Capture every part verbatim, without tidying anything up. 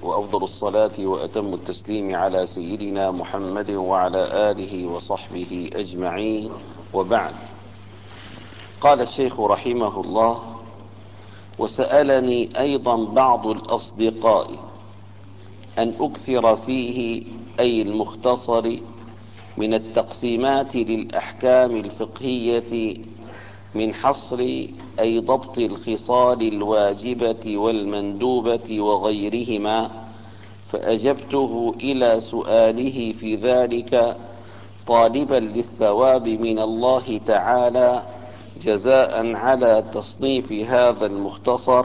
وأفضل الصلاة وأتم التسليم على سيدنا محمد وعلى آله وصحبه أجمعين، وبعد. قال الشيخ رحمه الله: وسألني أيضا بعض الأصدقاء أن أكثر فيه، أي المختصر، من التقسيمات للأحكام الفقهية من حصر أي ضبط الخصال الواجبة والمندوبة وغيرهما، فأجبته إلى سؤاله في ذلك طالبا للثواب من الله تعالى جزاء على تصنيف هذا المختصر،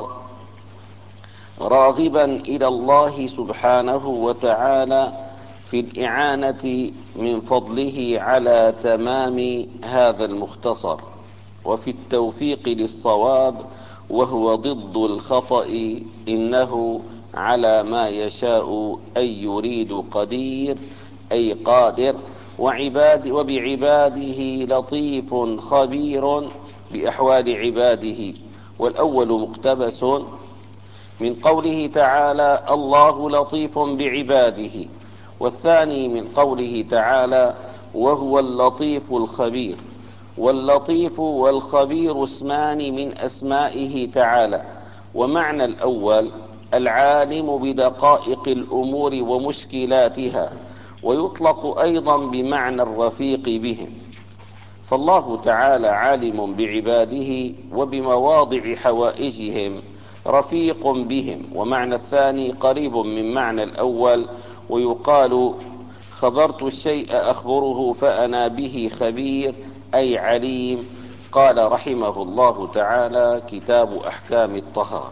راغبا إلى الله سبحانه وتعالى في الإعانة من فضله على تمام هذا المختصر، وفي التوفيق للصواب، وهو ضد الخطأ، إنه على ما يشاء أن يريد قدير، أي قادر، وعباد وبعباده لطيف خبير بأحوال عباده. والأول مقتبس من قوله تعالى: الله لطيف بعباده، والثاني من قوله تعالى: وهو اللطيف الخبير. واللطيف والخبير اسمان من أسمائه تعالى، ومعنى الأول العالم بدقائق الأمور ومشكلاتها، ويطلق أيضا بمعنى الرفيق بهم، فالله تعالى عالم بعباده وبمواضع حوائجهم، رفيق بهم. ومعنى الثاني قريب من معنى الأول، ويقال: خبرت الشيء أخبره فأنا به خبير، أي عليم. قال رحمه الله تعالى: كتاب أحكام الطهارة.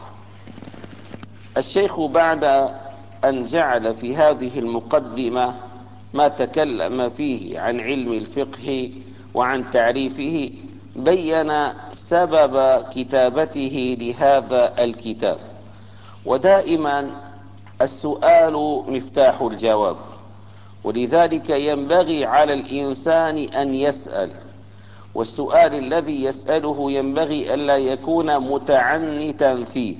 الشيخ بعد أن جعل في هذه المقدمة ما تكلم فيه عن علم الفقه وعن تعريفه، بين سبب كتابته لهذا الكتاب. ودائما السؤال مفتاح الجواب، ولذلك ينبغي على الإنسان أن يسأل، والسؤال الذي يسأله ينبغي ألا يكون متعنتا فيه،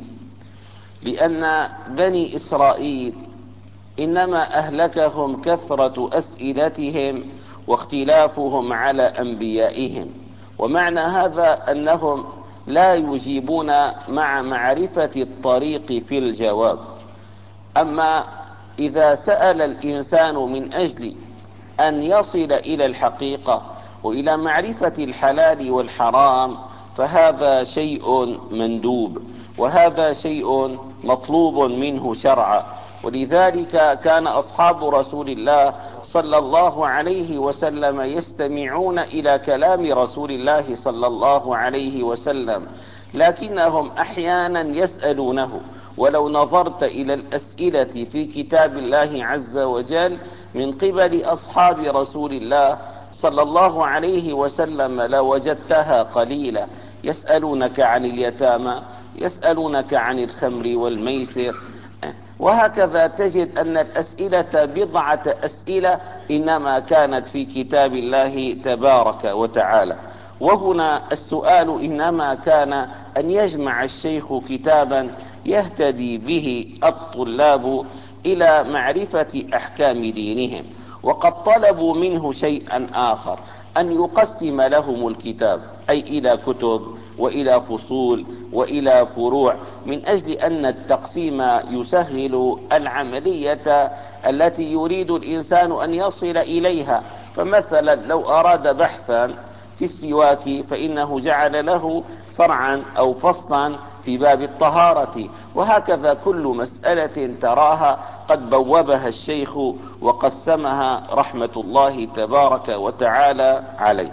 لأن بني إسرائيل إنما أهلكهم كثرة أسئلتهم واختلافهم على أنبيائهم، ومعنى هذا أنهم لا يجيبون مع معرفة الطريق في الجواب. أما إذا سأل الإنسان من أجل أن يصل إلى الحقيقة وإلى معرفة الحلال والحرام، فهذا شيء مندوب، وهذا شيء مطلوب منه شرعا. ولذلك كان أصحاب رسول الله صلى الله عليه وسلم يستمعون إلى كلام رسول الله صلى الله عليه وسلم، لكنهم أحيانا يسألونه. ولو نظرت إلى الأسئلة في كتاب الله عز وجل من قبل أصحاب رسول الله صلى الله عليه وسلم لوجدتها قليلة. يسألونك عن اليتامى، يسألونك عن الخمر والميسر، وهكذا تجد أن الأسئلة بضعة أسئلة إنما كانت في كتاب الله تبارك وتعالى. وهنا السؤال إنما كان أن يجمع الشيخ كتابا يهتدي به الطلاب إلى معرفة أحكام دينهم، وقد طلبوا منه شيئا آخر: أن يقسم لهم الكتاب، أي إلى كتب وإلى فصول وإلى فروع، من أجل أن التقسيم يسهل العملية التي يريد الإنسان أن يصل إليها. فمثلا لو أراد بحثا في السواك فإنه جعل له فرعا أو فصلا في باب الطهارة، وهكذا كل مسألة تراها قد بوبها الشيخ وقسمها رحمة الله تبارك وتعالى عليه.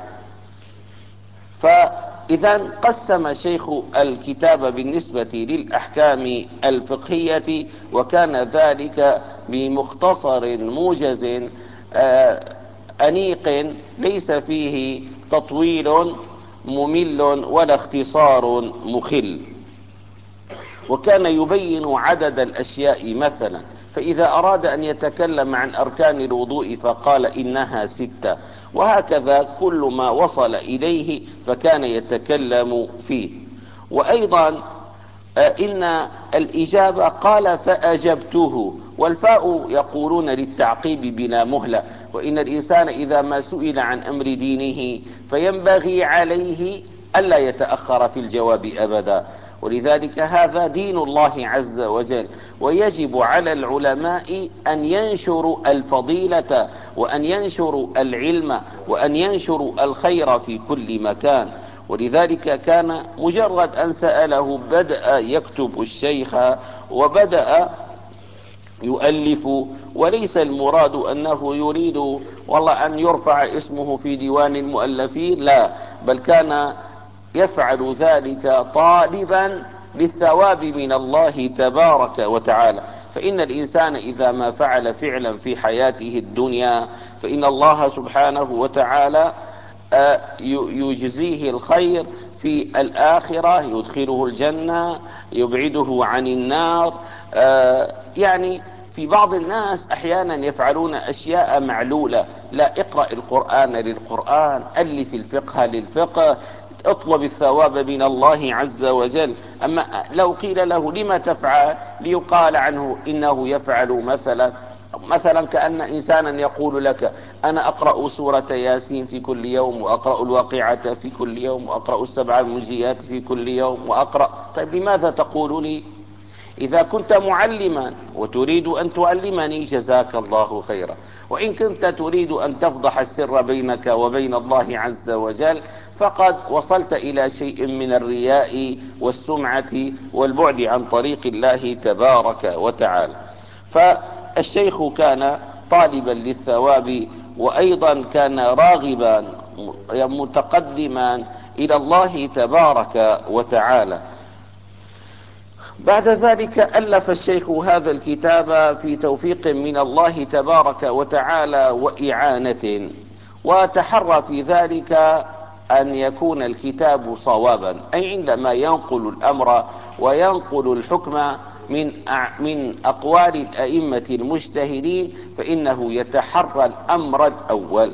فإذا قسم الشيخ الكتاب بالنسبة للأحكام الفقهية، وكان ذلك بمختصر موجز أنيق ليس فيه تطويل ممل ولا اختصار مخل. وكان يبين عدد الأشياء مثلا، فإذا أراد أن يتكلم عن أركان الوضوء فقال إنها ستة، وهكذا كل ما وصل إليه فكان يتكلم فيه. وأيضا إن الإجابة قال فأجبته، والفاء يقولون للتعقيب بلا مهلة، وإن الإنسان إذا ما سئل عن أمر دينه فينبغي عليه ألا يتأخر في الجواب أبدا. ولذلك هذا دين الله عز وجل، ويجب على العلماء أن ينشروا الفضيلة وأن ينشروا العلم وأن ينشروا الخير في كل مكان. ولذلك كان مجرد أن سأله بدأ يكتب الشيخ وبدأ يؤلف، وليس المراد أنه يريد والله أن يرفع اسمه في ديوان المؤلفين، لا، بل كان يفعل ذلك طالبا للثواب من الله تبارك وتعالى. فإن الإنسان إذا ما فعل فعلا في حياته الدنيا فإن الله سبحانه وتعالى يجزيه الخير في الآخرة، يدخله الجنة، يبعده عن النار. يعني في بعض الناس أحيانا يفعلون أشياء معلولة، لا، اقرأ القرآن للقرآن، ألف الفقه للفقه، اطلب الثواب من الله عز وجل. أما لو قيل له لما تفعل، ليقال عنه إنه يفعل مثلا مثلا كأن إنسانا يقول لك أنا أقرأ سورة ياسين في كل يوم، وأقرأ الواقعة في كل يوم، وأقرأ السبع المنجيات في كل يوم، وأقرأ. طيب لماذا تقول لي؟ إذا كنت معلما وتريد أن تعلمني جزاك الله خيرا، وإن كنت تريد أن تفضح السر بينك وبين الله عز وجل فقد وصلت إلى شيء من الرياء والسمعة والبعد عن طريق الله تبارك وتعالى. فالشيخ كان طالبا للثواب، وأيضا كان راغبا متقدما إلى الله تبارك وتعالى. بعد ذلك ألف الشيخ هذا الكتاب في توفيق من الله تبارك وتعالى وإعانة، وتحرى في ذلك أن يكون الكتاب صوابا، أي عندما ينقل الأمر وينقل الحكم من من أقوال الأئمة المجتهدين فإنه يتحرى الأمر الأول.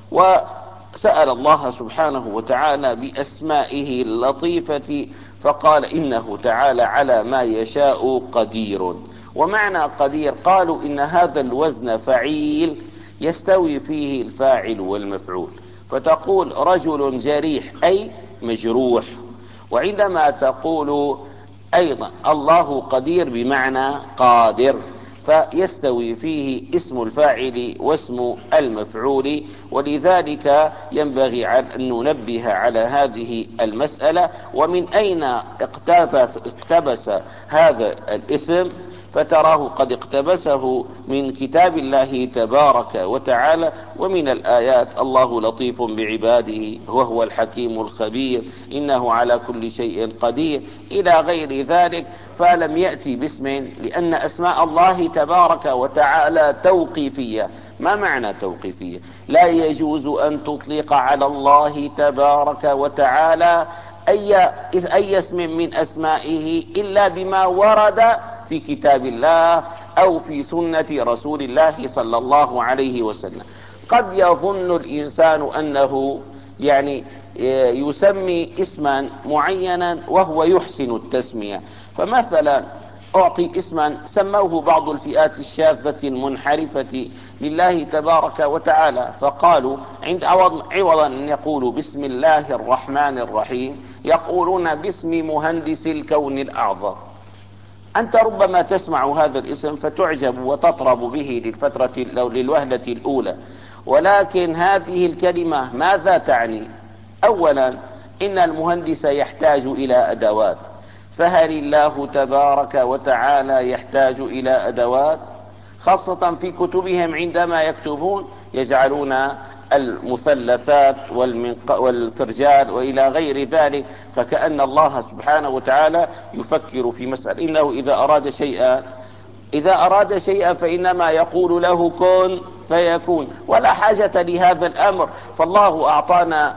وسأل الله سبحانه وتعالى بأسمائه اللطيفة فقال إنه تعالى على ما يشاء قدير. ومعنى قدير قالوا إن هذا الوزن فعيل يستوي فيه الفاعل والمفعول، فتقول رجل جريح أي مجروح، وعندما تقول أيضا الله قدير بمعنى قادر، فيستوي فيه اسم الفاعل واسم المفعول. ولذلك ينبغي أن ننبه على هذه المسألة، ومن أين اقتبس, اقتبس هذا الاسم، فتراه قد اقتبسه من كتاب الله تبارك وتعالى ومن الآيات الله لطيف بعباده وهو الحكيم الخبير إنه على كل شيء قدير إلى غير ذلك. فلم يأتي باسم، لأن أسماء الله تبارك وتعالى توقيفية. ما معنى توقيفية؟ لا يجوز أن تطلق على الله تبارك وتعالى أي, أي اسم من أسمائه إلا بما ورد في كتاب الله أو في سنة رسول الله صلى الله عليه وسلم. قد يظن الإنسان أنه يعني يسمي اسما معينا وهو يحسن التسمية، فمثلا أعطي اسما سموه بعض الفئات الشاذة المنحرفة لله تبارك وتعالى، فقالوا عند عوضا أن يقولوا بسم الله الرحمن الرحيم يقولون باسم مهندس الكون الأعظم. أنت ربما تسمع هذا الاسم فتعجب وتطرب به للفترة للوهلة الأولى، ولكن هذه الكلمة ماذا تعني؟ أولا إن المهندس يحتاج إلى أدوات، فهل الله تبارك وتعالى يحتاج إلى أدوات؟ خاصة في كتبهم عندما يكتبون يجعلون المثلثات والفرجال وإلى غير ذلك، فكأن الله سبحانه وتعالى يفكر في مسألة إنه إذا أراد شيئا إذا أراد شيئا فإنما يقول له كن فيكون، ولا حاجة لهذا الأمر. فالله أعطانا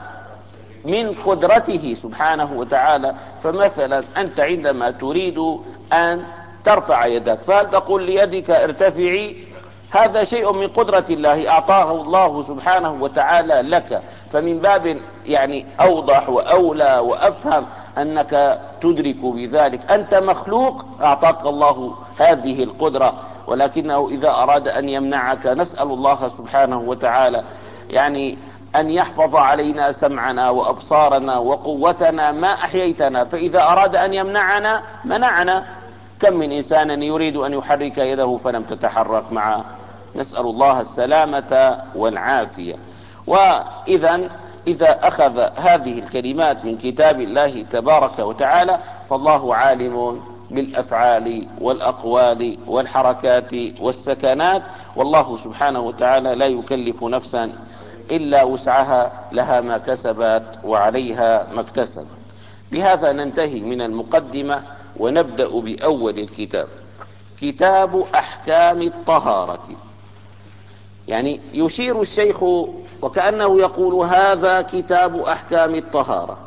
من قدرته سبحانه وتعالى. فمثلا أنت عندما تريد أن ترفع يدك فهل تقول ليدك ارتفعي؟ هذا شيء من قدرة الله أعطاه الله سبحانه وتعالى لك، فمن باب يعني أوضح وأولى وأفهم أنك تدرك بذلك. أنت مخلوق، أعطاك الله هذه القدرة، ولكنه إذا أراد أن يمنعك نسأل الله سبحانه وتعالى يعني أن يحفظ علينا سمعنا وأبصارنا وقوتنا ما أحييتنا، فإذا أراد أن يمنعنا منعنا. كم من إنسان يريد أن يحرك يده فلم تتحرك معه، نسأل الله السلامة والعافية. وإذا إذا أخذ هذه الكلمات من كتاب الله تبارك وتعالى فالله عالم بالأفعال والأقوال والحركات والسكنات، والله سبحانه وتعالى لا يكلف نفسا إلا وسعها، لها ما كسبت وعليها ما اكتسبت. بهذا ننتهي من المقدمة ونبدأ بأول الكتاب، كتاب أحكام الطهارة. يعني يشير الشيخ وكأنه يقول هذا كتاب أحكام الطهارة،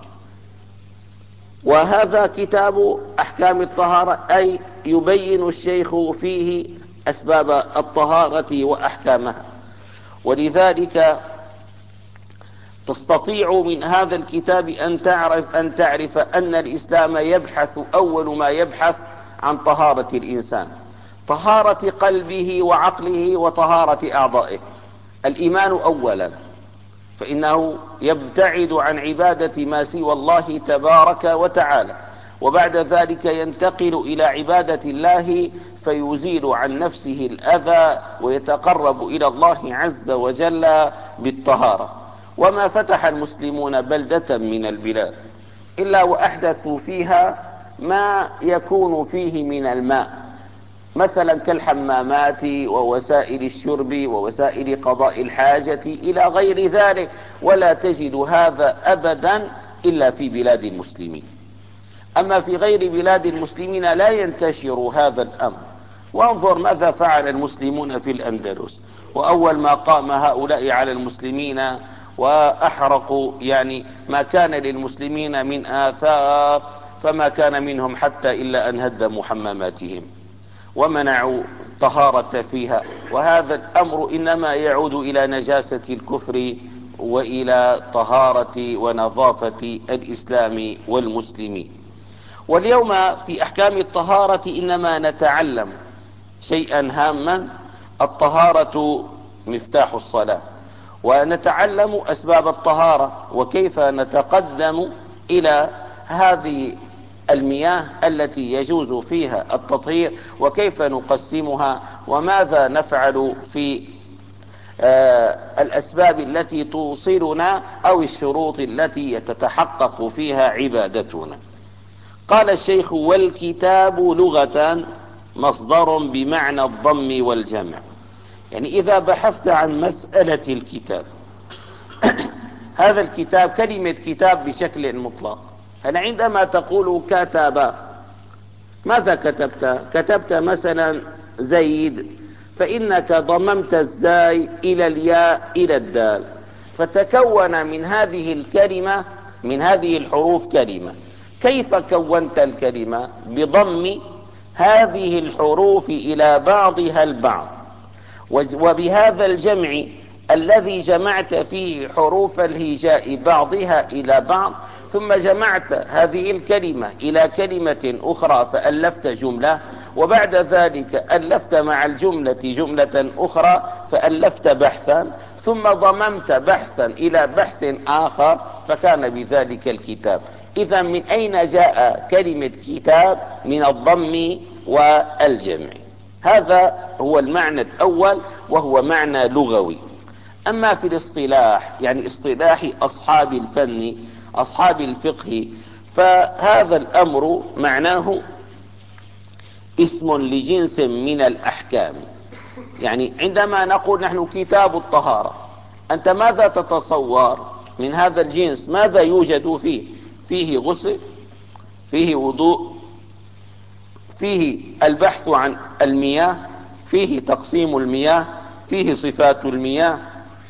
وهذا كتاب أحكام الطهارة أي يبين الشيخ فيه أسباب الطهارة وأحكامها. ولذلك تستطيع من هذا الكتاب أن تعرف أن تعرف أن الإسلام يبحث أول ما يبحث عن طهارة الإنسان، طهارة قلبه وعقله وطهارة أعضائه. الإيمان أولا، فإنه يبتعد عن عبادة ما سوى الله تبارك وتعالى، وبعد ذلك ينتقل إلى عبادة الله فيزيل عن نفسه الأذى ويتقرب إلى الله عز وجل بالطهارة. وما فتح المسلمون بلدة من البلاد إلا وأحدثوا فيها ما يكون فيه من الماء، مثلا كالحمامات ووسائل الشرب ووسائل قضاء الحاجة إلى غير ذلك، ولا تجد هذا أبدا إلا في بلاد المسلمين. أما في غير بلاد المسلمين لا ينتشر هذا الأمر. وانظر ماذا فعل المسلمون في الأندلس، وأول ما قام هؤلاء على المسلمين وأحرقوا يعني ما كان للمسلمين من آثار، فما كان منهم حتى إلا أن هدموا حماماتهم ومنعوا طهارة فيها. وهذا الأمر إنما يعود إلى نجاسة الكفر وإلى طهارة ونظافة الإسلام والمسلمين. واليوم في أحكام الطهارة إنما نتعلم شيئا هاما، الطهارة مفتاح الصلاة، ونتعلم أسباب الطهارة وكيف نتقدم إلى هذه المياه التي يجوز فيها التطهير، وكيف نقسمها، وماذا نفعل في آه الأسباب التي توصلنا أو الشروط التي تتحقق فيها عبادتنا. قال الشيخ: والكتاب لغة مصدر بمعنى الضم والجمع. يعني إذا بحثت عن مسألة الكتاب هذا الكتاب كلمة كتاب بشكل مطلق، أنا عندما تقول كتب ماذا كتبت؟ كتبت مثلا زيد، فإنك ضممت الزاي إلى الياء إلى الدال، فتكون من هذه الكلمة من هذه الحروف كلمة. كيف كونت الكلمة؟ بضم هذه الحروف إلى بعضها البعض، وبهذا الجمع الذي جمعت فيه حروف الهجاء بعضها إلى بعض، ثم جمعت هذه الكلمة إلى كلمة أخرى فألفت جملة، وبعد ذلك ألفت مع الجملة جملة أخرى فألفت بحثا، ثم ضممت بحثا إلى بحث آخر فكان بذلك الكتاب. إذا من أين جاء كلمة كتاب؟ من الضم والجمع. هذا هو المعنى الأول وهو معنى لغوي. أما في الاصطلاح يعني اصطلاح أصحاب الفن أصحاب الفقه، فهذا الأمر معناه اسم لجنس من الأحكام. يعني عندما نقول نحن كتاب الطهارة، أنت ماذا تتصور من هذا الجنس؟ ماذا يوجد فيه؟ فيه غسل، فيه وضوء، فيه البحث عن المياه، فيه تقسيم المياه، فيه صفات المياه،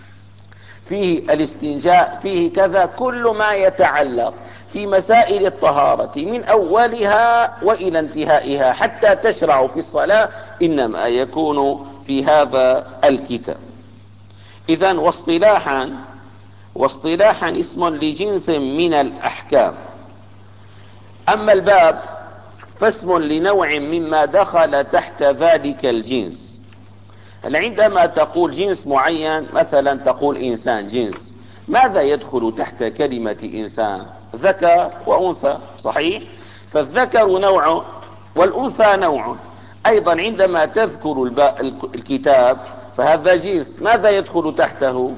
فيه الاستنجاء، فيه كذا. كل ما يتعلق في مسائل الطهارة من أولها وإلى انتهائها حتى تشرع في الصلاة إنما يكون في هذا الكتاب. إذن واصطلاحا واصطلاحا اسم لجنس من الأحكام. أما الباب فاسم لنوع مما دخل تحت ذلك الجنس. عندما تقول جنس معين، مثلا تقول إنسان جنس، ماذا يدخل تحت كلمة إنسان؟ ذكر وأنثى، صحيح؟ فالذكر نوع والأنثى نوع. أيضا عندما تذكر الكتاب فهذا جنس، ماذا يدخل تحته؟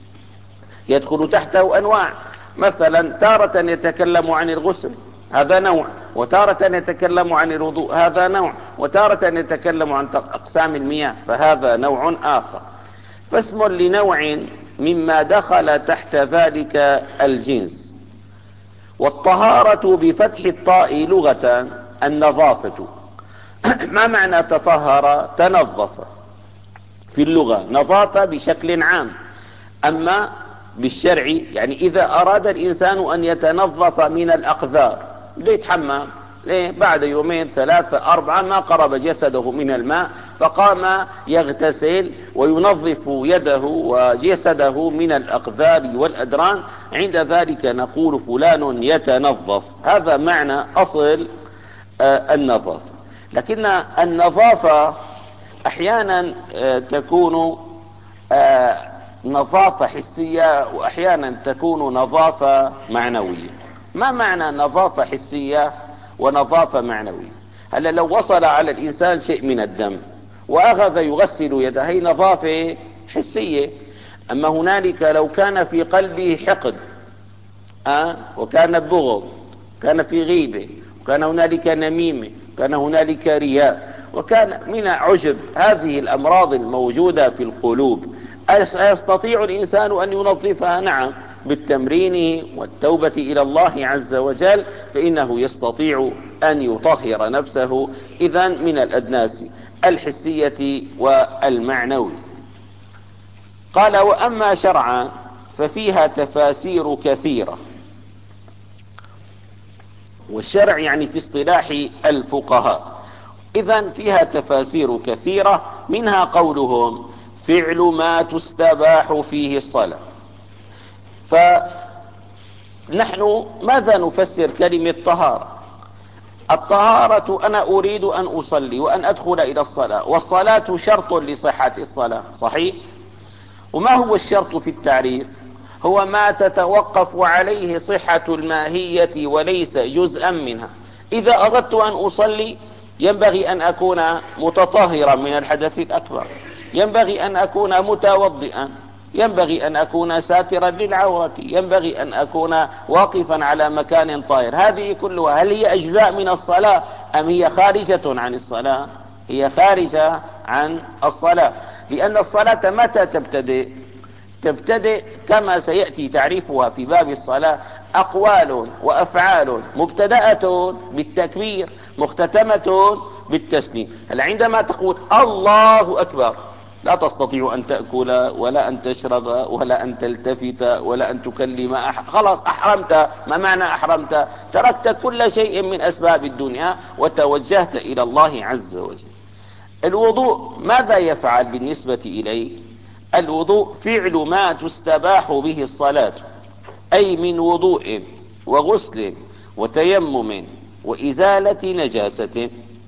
يدخل تحته أنواع. مثلا تارة يتكلم عن الغسل، هذا نوع، وتارة يتكلم عن الوضوء، هذا نوع، وتارة يتكلم عن أقسام المياه، فهذا نوع آخر. فاسم لنوع مما دخل تحت ذلك الجنس. والطهارة بفتح الطاء لغة النظافة. ما معنى تطهر؟ تنظف. في اللغة نظافة بشكل عام، أما بالشرع يعني إذا أراد الإنسان أن يتنظف من الأقذار، ليه يتحمم؟ ليه؟ بعد يومين ثلاثة أربعة ما قرب جسده من الماء، فقام يغتسل وينظف يده وجسده من الأقذار والأدران، عند ذلك نقول فلان يتنظف. هذا معنى أصل آه النظافة. لكن النظافة أحيانا آه تكون آه نظافة حسية، وأحيانا تكون نظافة معنوية. ما معنى نظافة حسية ونظافة معنوية؟ هلا لو وصل على الإنسان شيء من الدم وأخذ يغسل يده، هي نظافة حسية. أما هنالك لو كان في قلبه حقد أه؟ وكان بغض، كان في غيبة، وكان هنالك نميمة، وكان هنالك رياء، وكان من عجب، هذه الأمراض الموجودة في القلوب، أيستطيع الإنسان أن ينظفها؟ نعم، بالتمرين والتوبة إلى الله عز وجل فإنه يستطيع أن يطهر نفسه إذن من الأدناس الحسية والمعنوية. قال: وأما شرعا ففيها تفاسير كثيرة. والشرع يعني في اصطلاح الفقهاء. إذن فيها تفاسير كثيرة، منها قولهم: فعل ما تستباح فيه الصلاة. فنحن ماذا نفسر كلمة طهارة؟ الطهارة أنا أريد أن أصلي وأن أدخل إلى الصلاة، والصلاة شرط لصحة الصلاة، صحيح؟ وما هو الشرط في التعريف؟ هو ما تتوقف عليه صحة الماهية وليس جزءا منها. إذا أردت أن أصلي ينبغي أن أكون متطهرا من الحدث الأكبر، ينبغي أن أكون متوضئا، ينبغي أن أكون ساترا للعورة، ينبغي أن أكون واقفا على مكان طاهر. هذه كلها هل هي أجزاء من الصلاة أم هي خارجة عن الصلاة؟ هي خارجة عن الصلاة، لأن الصلاة متى تبتدئ؟ تبتدئ كما سيأتي تعريفها في باب الصلاة: أقوال وأفعال مبتدأة بالتكبير مختتمة بالتسليم. هل عندما تقول الله أكبر لا تستطيع أن تأكل ولا أن تشرب ولا أن تلتفت ولا أن تكلم أحد، خلاص أحرمت. ما معنى أحرمت؟ تركت كل شيء من أسباب الدنيا وتوجهت إلى الله عز وجل. الوضوء ماذا يفعل بالنسبة إليه؟ الوضوء فعل ما تستباح به الصلاة، أي من وضوء وغسل وتيمم وإزالة نجاسة.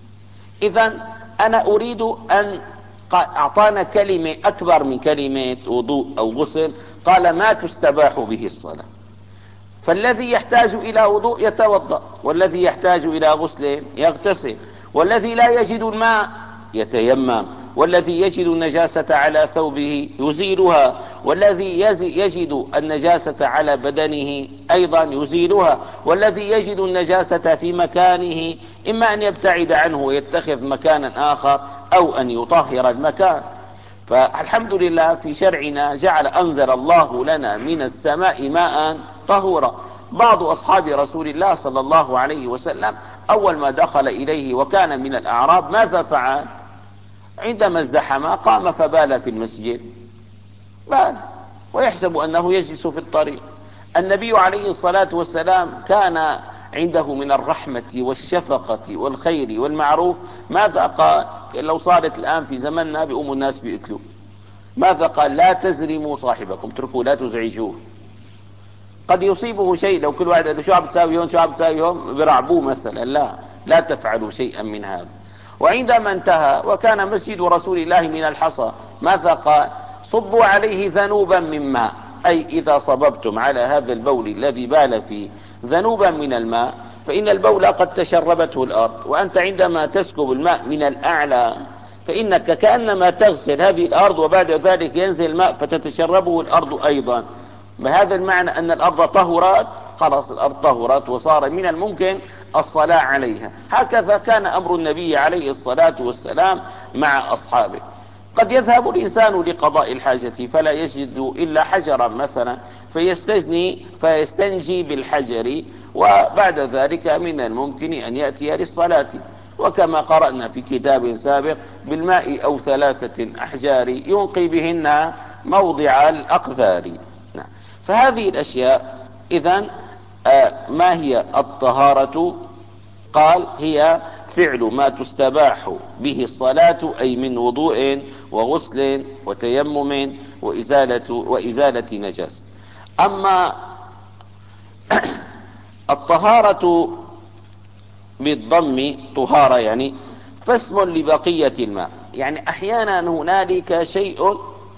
إذن أنا أريد أن أعطانا كلمة أكبر من كلمة وضوء أو غسل، قال ما تستباح به الصلاة. فالذي يحتاج إلى وضوء يتوضأ، والذي يحتاج إلى غسل يغتسل، والذي لا يجد الماء يتيمم، والذي يجد النجاسة على ثوبه يزيلها، والذي يجد النجاسة على بدنه أيضا يزيلها، والذي يجد النجاسة في مكانه إما أن يبتعد عنه ويتخذ مكانا آخر أو أن يطهر المكان. فالحمد لله في شرعنا جعل أنزل الله لنا من السماء ماء طهورا. بعض أصحاب رسول الله صلى الله عليه وسلم أول ما دخل إليه وكان من الأعراب ماذا فعل؟ عندما ازدحم قام فبال في المسجد، بال ويحسب أنه يجلس في الطريق. النبي عليه الصلاة والسلام كان عنده من الرحمة والشفقة والخير والمعروف. ماذا قال؟ لو صارت الآن في زمننا بأم الناس بيقتلوا، ماذا قال؟ لا تزرموا صاحبكم، اتركوا لا تزعجوه. قد يصيبه شيء، لو كل واحد شو عم تساوي هون شو عم تساوي هون برعبوه مثلا. لا لا تفعلوا شيئا من هذا. وعندما انتهى وكان مسجد رسول الله من الحصى ماذا قال؟ صبوا عليه ذنوبا من ماء، أي إذا صببتم على هذا البول الذي بال فيه ذنوبا من الماء فإن البول قد تشربته الأرض، وأنت عندما تسكب الماء من الأعلى فإنك كأنما تغسل هذه الأرض وبعد ذلك ينزل الماء فتتشربه الأرض أيضا. بهذا المعنى أن الأرض طهرت، خلاص الأرض طهرت وصار من الممكن الصلاة عليها. هكذا كان أمر النبي عليه الصلاة والسلام مع أصحابه. قد يذهب الإنسان لقضاء الحاجة فلا يجد إلا حجرا مثلا فيستجني فيستنجي بالحجر، وبعد ذلك من الممكن أن يأتي للصلاة، وكما قرأنا في كتاب سابق بالماء أو ثلاثة أحجار ينقي بهن موضع الأقذار. نعم. فهذه الأشياء إذن آه ما هي الطهارة؟ قال هي فعل ما تستباح به الصلاة، أي من وضوء وغسل وتيمم وإزالة, وإزالة نجاسة. أما الطهارة بالضم طهارة يعني فاسم لبقية الماء، يعني أحيانا هنالك شيء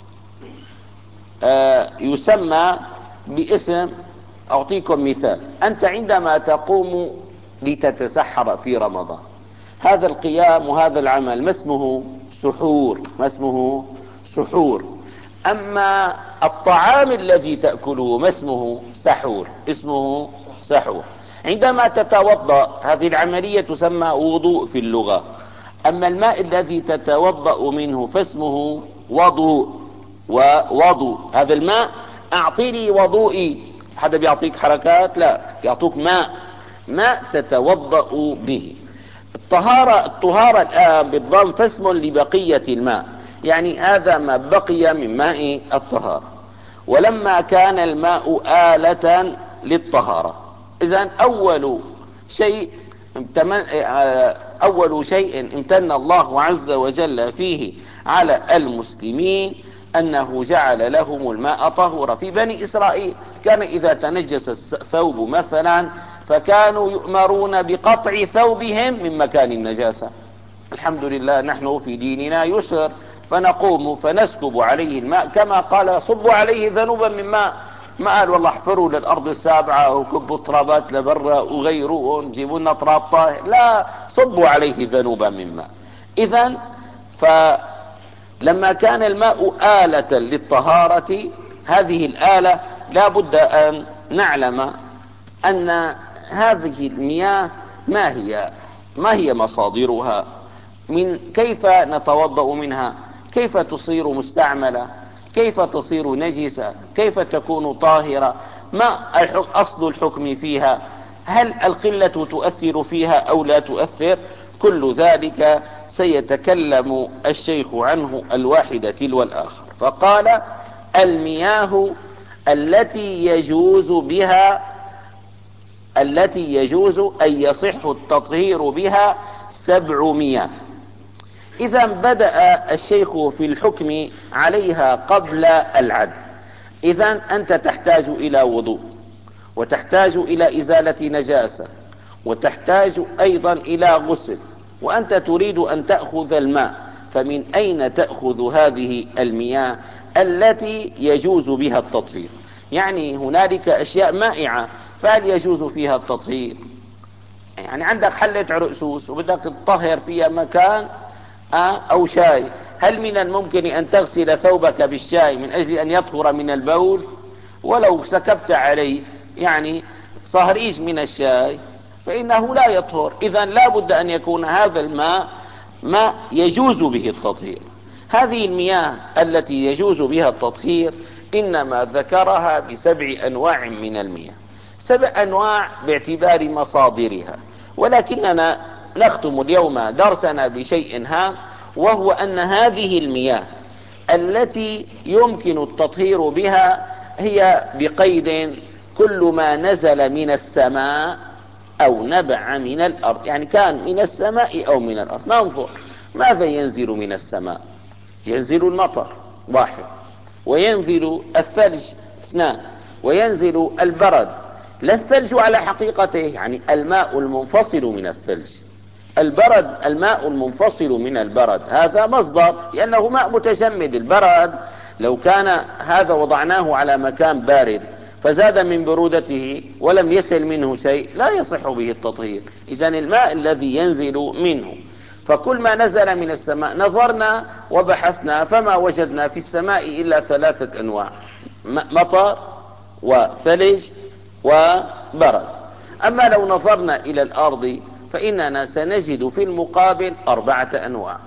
آه يسمى باسم. أعطيكم مثال. أنت عندما تقوم لتتسحر في رمضان، هذا القيام وهذا العمل ما اسمه؟ سحور. ما اسمه؟ سحور. أما الطعام الذي تأكله ما اسمه؟ سحور. اسمه سحور. عندما تتوضأ هذه العملية تسمى وضوء في اللغة. أما الماء الذي تتوضأ منه فاسمه وضوء. ووضوء هذا الماء أعطيني وضوئي، حدا بيعطيك حركات؟ لا، يعطوك ماء، ماء تتوضأ به. الطهارة الطهارة الآن بالضم فاسم لبقية الماء، يعني هذا ما بقي من ماء الطهارة. ولما كان الماء آلة للطهارة، إذن أول شيء أول شيء امتن الله عز وجل فيه على المسلمين أنه جعل لهم الماء طهورا. في بني إسرائيل كان إذا تنجس الثوب مثلا فكانوا يؤمرون بقطع ثوبهم من مكان النجاسة. الحمد لله نحن في ديننا يسر، فنقوم فنسكب عليه الماء كما قال صبوا عليه ذنوبا من ماء. ما قال والله احفروا للأرض السابعة وكبوا الترابات لبرا وغيروه جيبوا لنا تراب طاهر، لا، صبوا عليه ذنوبا من ماء. إذن فلما كان الماء آلة للطهارة، هذه الآلة لا بد أن نعلم أن هذه المياه ما هي ما هي مصادرها، من كيف نتوضأ منها، كيف تصير مستعملة، كيف تصير نجسة، كيف تكون طاهرة، ما أصل الحكم فيها، هل القلة تؤثر فيها أو لا تؤثر. كل ذلك سيتكلم الشيخ عنه الواحد تلو الآخر. فقال المياه التي يجوز بها التي يجوز أن يصح التطهير بها سبع مياه. إذا بدأ الشيخ في الحكم عليها قبل العد. إذا أنت تحتاج إلى وضوء، وتحتاج إلى إزالة نجاسة، وتحتاج أيضا إلى غسل، وأنت تريد أن تأخذ الماء، فمن أين تأخذ هذه المياه التي يجوز بها التطهير؟ يعني هنالك أشياء مائعة فهل يجوز فيها التطهير؟ يعني عندك حلة عرقسوس وبدك تطهر فيها مكان أو شاي، هل من الممكن أن تغسل ثوبك بالشاي من أجل أن يطهر من البول؟ ولو سكبت عليه يعني صهريج من الشاي فإنه لا يطهر. إذن لا بد أن يكون هذا الماء ما يجوز به التطهير. هذه المياه التي يجوز بها التطهير إنما ذكرها بسبع أنواع من المياه، سبع أنواع باعتبار مصادرها. ولكننا نختم اليوم درسنا بشيء هام، وهو أن هذه المياه التي يمكن التطهير بها هي بقيد كل ما نزل من السماء أو نبع من الأرض، يعني كان من السماء أو من الأرض. ننظر ماذا ينزل من السماء. ينزل المطر واحد، وينزل الثلج اثنان، وينزل البرد، لا الثلج على حقيقته، يعني الماء المنفصل من الثلج. البرد الماء المنفصل من البرد، هذا مصدر لأنه ماء متجمد. البرد لو كان هذا وضعناه على مكان بارد فزاد من برودته ولم يسل منه شيء لا يصح به التطهير. إذن الماء الذي ينزل منه، فكل ما نزل من السماء نظرنا وبحثنا فما وجدنا في السماء إلا ثلاثة أنواع: مطر وثلج وبرد. أما لو نظرنا إلى الأرض فإننا سنجد في المقابل أربعة أنواع.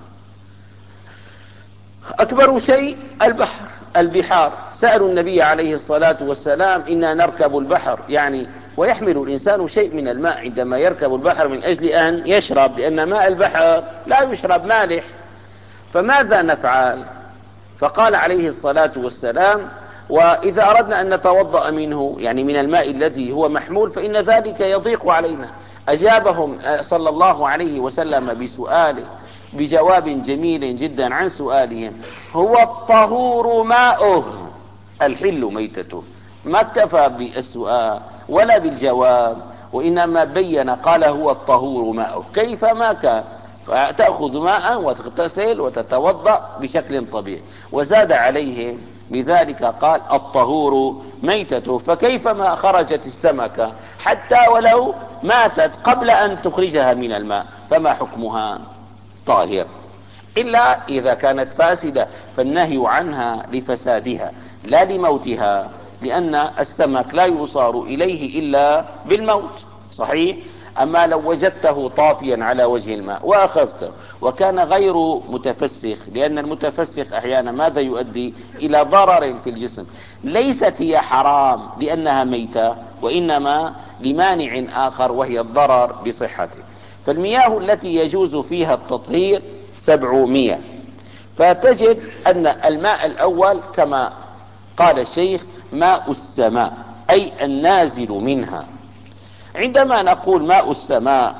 أكبر شيء البحر، البحار. سألوا النبي عليه الصلاة والسلام: إنا نركب البحر، يعني ويحمل الإنسان شيء من الماء عندما يركب البحر من أجل أن يشرب، لأن ماء البحر لا يشرب، مالح. فماذا نفعل؟ فقال عليه الصلاة والسلام: وإذا أردنا أن نتوضأ منه، يعني من الماء الذي هو محمول، فإن ذلك يضيق علينا. أجابهم صلى الله عليه وسلم بسؤاله بجواب جميل جدا عن سؤالهم: هو الطهور ماؤه الحل ميتته. ما اكتفى بالسؤال ولا بالجواب، وإنما بين قال: هو الطهور ماؤه، كيف ما كان، فتأخذ ماء وتغتسل وتتوضأ بشكل طبيعي. وزاد عليهم بذلك قال: الطهور ميتته، فكيف ما خرجت السمكة حتى ولو ماتت قبل أن تخرجها من الماء فما حكمها؟ طاهر، إلا إذا كانت فاسدة، فالنهي عنها لفسادها لا لموتها، لأن السمك لا يصار إليه إلا بالموت، صحيح؟ أما لو وجدته طافيا على وجه الماء وأخذته وكان غير متفسخ، لأن المتفسخ أحيانا ماذا يؤدي؟ إلى ضرر في الجسم. ليست هي حرام لأنها ميتة، وإنما لمانع آخر وهي الضرر بصحته. فالمياه التي يجوز فيها التطهير سبعمائة. فتجد أن الماء الأول كما قال الشيخ ماء السماء، أي النازل منها. عندما نقول ماء السماء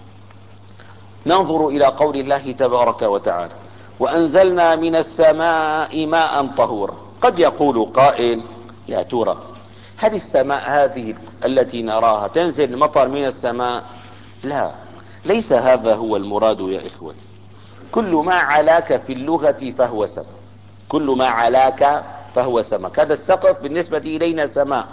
ننظر إلى قول الله تبارك وتعالى: وأنزلنا من السماء ماء طهورا. قد يقول قائل: يا ترى هل السماء هذه التي نراها تنزل المطر من السماء؟ لا، ليس هذا هو المراد يا إخوتي. كل ما علاك في اللغة فهو سماء، كل ما علاك فهو سماء. هذا السقف بالنسبة إلينا سماء.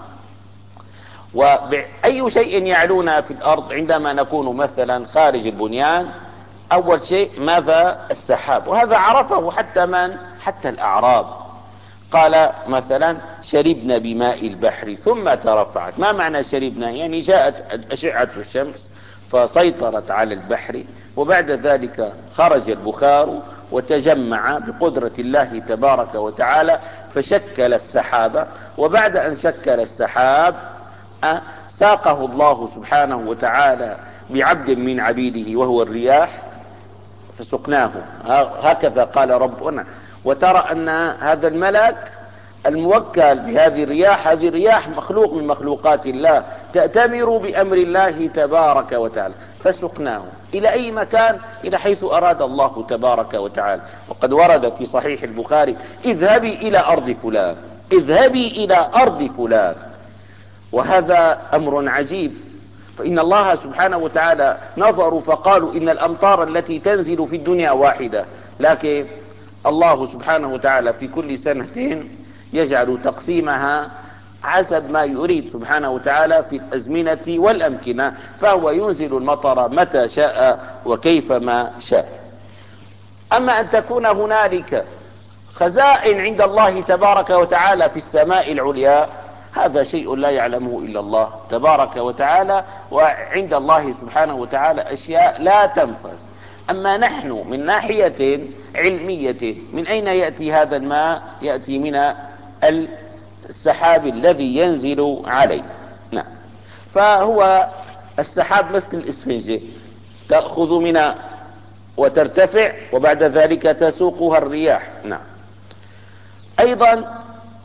وأي شيء يعلونا في الأرض عندما نكون مثلا خارج البنيان، أول شيء ماذا؟ السحاب. وهذا عرفه حتى من؟ حتى الأعراب. قال مثلا: شربنا بماء البحر ثم ترفعت. ما معنى شربنا؟ يعني جاءت أشعة الشمس فسيطرت على البحر، وبعد ذلك خرج البخار وتجمع بقدرة الله تبارك وتعالى فشكل السحاب. وبعد أن شكل السحاب ساقه الله سبحانه وتعالى بعبد من عبيده وهو الرياح فسقناه. هكذا قال ربنا. وترى أن هذا الملك الموكل بهذه الرياح، هذه الرياح مخلوق من مخلوقات الله، تأتمر بأمر الله تبارك وتعالى، فسقناه إلى أي مكان؟ إلى حيث أراد الله تبارك وتعالى. وقد ورد في صحيح البخاري: اذهبي إلى أرض فلان، اذهبي إلى أرض فلان. وهذا أمر عجيب. فإن الله سبحانه وتعالى نظروا فقالوا: إن الأمطار التي تنزل في الدنيا واحدة، لكن الله سبحانه وتعالى في كل سنة يجعل تقسيمها حسب ما يريد سبحانه وتعالى في الأزمنة والأمكنة، فهو ينزل المطر متى شاء وكيفما شاء. أما أن تكون هنالك خزائن عند الله تبارك وتعالى في السماء العليا، هذا شيء لا يعلمه إلا الله تبارك وتعالى، وعند الله سبحانه وتعالى أشياء لا تنفذ. أما نحن من ناحية علمية، من أين يأتي هذا الماء؟ يأتي من السحاب الذي ينزل عليه. نعم. فهو السحاب مثل الإسفنجة، تأخذ منها وترتفع وبعد ذلك تسوقها الرياح. نعم. أيضا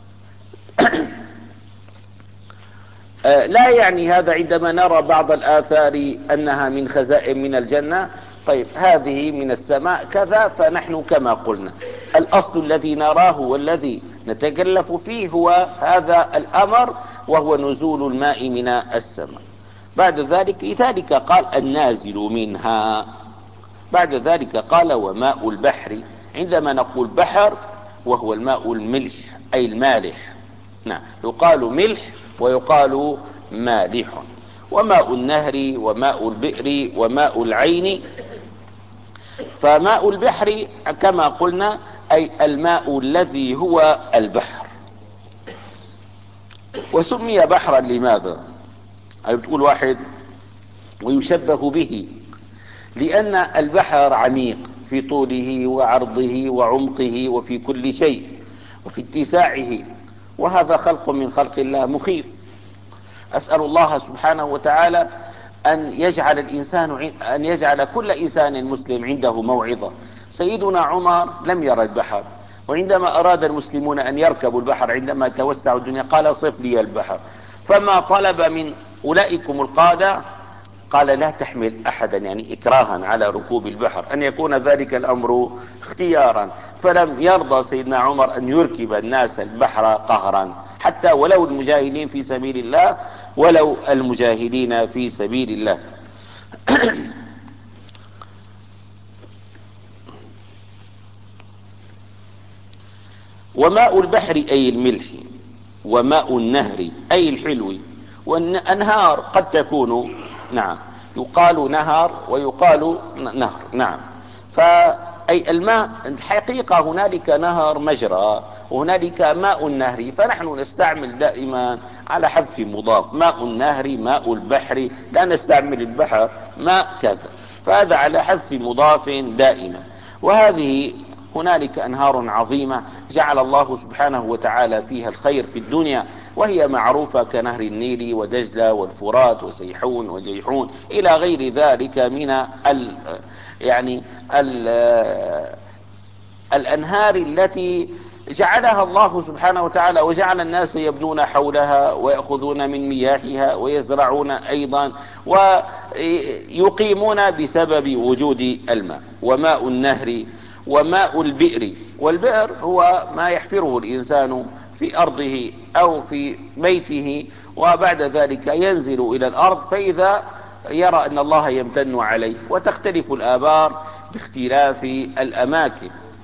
لا يعني هذا عندما نرى بعض الآثار أنها من خزائن من الجنة. طيب، هذه من السماء كذا، فنحن كما قلنا الأصل الذي نراه والذي نتكلف فيه هو هذا الأمر وهو نزول الماء من السماء. بعد ذلك لذلك قال النازل منها. بعد ذلك قال وماء البحر. عندما نقول بحر وهو الماء الملح أي المالح، نعم، يقال ملح ويقال مالح. وماء النهر وماء البئر وماء العين. فماء البحر كما قلنا أي الماء الذي هو البحر. وسمي بحرا لماذا؟ أي بتقول واحد ويشبه به، لأن البحر عميق في طوله وعرضه وعمقه وفي كل شيء وفي اتساعه، وهذا خلق من خلق الله مخيف. أسأل الله سبحانه وتعالى أن يجعل الإنسان أن يجعل كل إنسان مسلم عنده موعظة. سيدنا عمر لم يرى البحر، وعندما أراد المسلمون أن يركبوا البحر عندما توسعوا الدنيا قال صف لي البحر. فما طلب من أولئكم القادة قال لا تحمل أحدا، يعني إكراها على ركوب البحر، أن يكون ذلك الأمر اختيارا. فلم يرضى سيدنا عمر أن يركب الناس البحر قهرا، حتى ولو المجاهدين في سبيل الله، ولو المجاهدين في سبيل الله. وماء البحر أي الملح، وماء النهر أي الحلو. والأنهار قد تكون، نعم، يقال نهر ويقال نهر، نعم. فأي الماء حقيقة هنالك نهر مجرى وهنالك ماء النهر، فنحن نستعمل دائما على حذف مضاف، ماء النهر ماء البحر، لا نستعمل البحر ماء كذا، فهذا على حذف مضاف دائما. وهذه هنالك أنهار عظيمة جعل الله سبحانه وتعالى فيها الخير في الدنيا، وهي معروفة كنهر النيل ودجلة والفرات وسيحون وجيحون إلى غير ذلك من ال يعني ال الأنهار التي جعلها الله سبحانه وتعالى، وجعل الناس يبنون حولها ويأخذون من مياهها ويزرعون أيضا ويقيمون بسبب وجود الماء. وماء النهر وماء البئر. والبئر هو ما يحفره الإنسان في أرضه أو في بيته، وبعد ذلك ينزل إلى الأرض فإذا يرى أن الله يمتن عليه. وتختلف الآبار باختلاف الأماكن،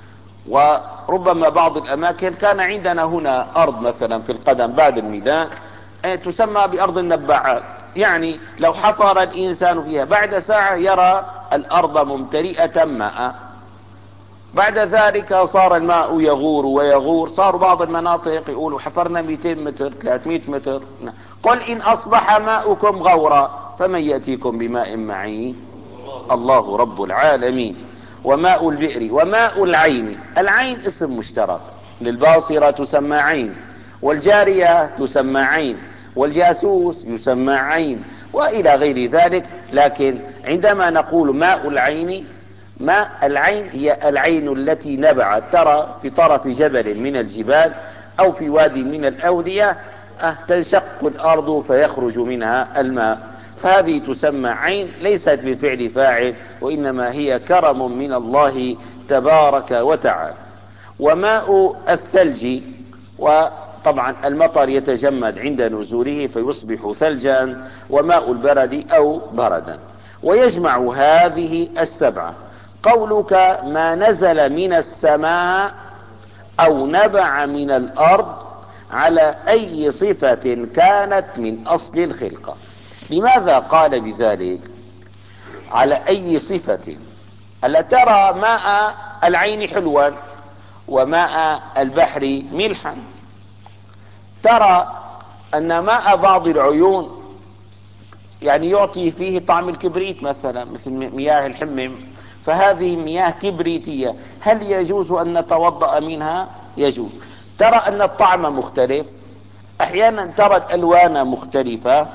وربما بعض الأماكن كان عندنا هنا أرض مثلا في القدم بعد الميدان تسمى بأرض النبعات، يعني لو حفر الإنسان فيها بعد ساعة يرى الأرض ممتلئة ماء. بعد ذلك صار الماء يغور ويغور، صار بعض المناطق يقولوا حفرنا مئتين متر ثلاثمئة متر. قل إن أصبح ماؤكم غورا فمن يأتيكم بماء معين؟ الله رب العالمين. وماء البئر وماء العين. العين اسم مشترك، للباصرة تسمى عين، والجارية تسمى عين، والجاسوس يسمى عين، وإلى غير ذلك. لكن عندما نقول ماء العين، ماء العين هي العين التي نبعت، ترى في طرف جبل من الجبال أو في وادي من الأودية تنشق الأرض فيخرج منها الماء، فهذه تسمى عين، ليست بفعل فاعل وإنما هي كرم من الله تبارك وتعالى. وماء الثلج، وطبعا المطر يتجمد عند نزوله فيصبح ثلجا، وماء البرد أو بردا. ويجمع هذه السبعة قولك ما نزل من السماء أو نبع من الأرض على أي صفة كانت من أصل الخلقة. لماذا قال بذلك؟ على أي صفة؟ ألا ترى ماء العين حلوا وماء البحر ملحا، ترى أن ماء بعض العيون يعني يعطي فيه طعم الكبريت مثلا، مثل مياه الحمم، فهذه مياه كبريتية، هل يجوز أن نتوضأ منها؟ يجوز. ترى أن الطعم مختلف، أحيانا ترى الألوان مختلفة،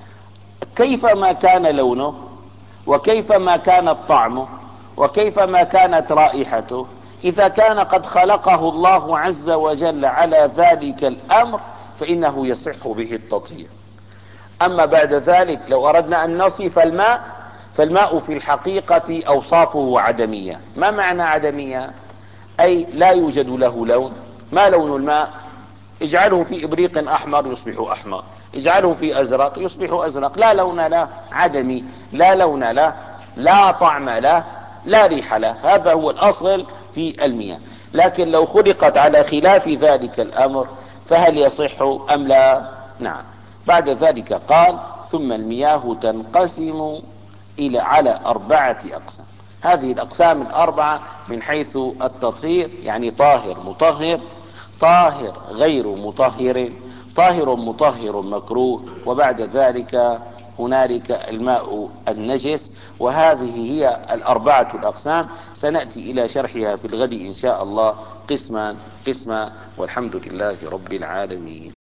كيفما كان لونه وكيفما كانت طعمه وكيفما كانت رائحته، إذا كان قد خلقه الله عز وجل على ذلك الأمر فإنه يصح به التطهير. أما بعد ذلك لو أردنا أن نصف الماء، فالماء في الحقيقة أوصافه عدمية. ما معنى عدمية؟ أي لا يوجد له لون. ما لون الماء؟ اجعله في إبريق أحمر يصبح أحمر، اجعله في أزرق يصبح أزرق، لا لون له، عدمي، لا لون له، لا طعم له، لا ريح له. هذا هو الأصل في المياه. لكن لو خلقت على خلاف ذلك الأمر فهل يصح أم لا؟ نعم. بعد ذلك قال ثم المياه تنقسم إلى على أربعة أقسام. هذه الأقسام الأربعة من حيث التطهير، يعني طاهر مطهر، طاهر غير مطهر، طاهر مطهر مكروه، وبعد ذلك هنالك الماء النجس. وهذه هي الأربعة الأقسام، سنأتي إلى شرحها في الغد إن شاء الله قسما قسما، والحمد لله رب العالمين.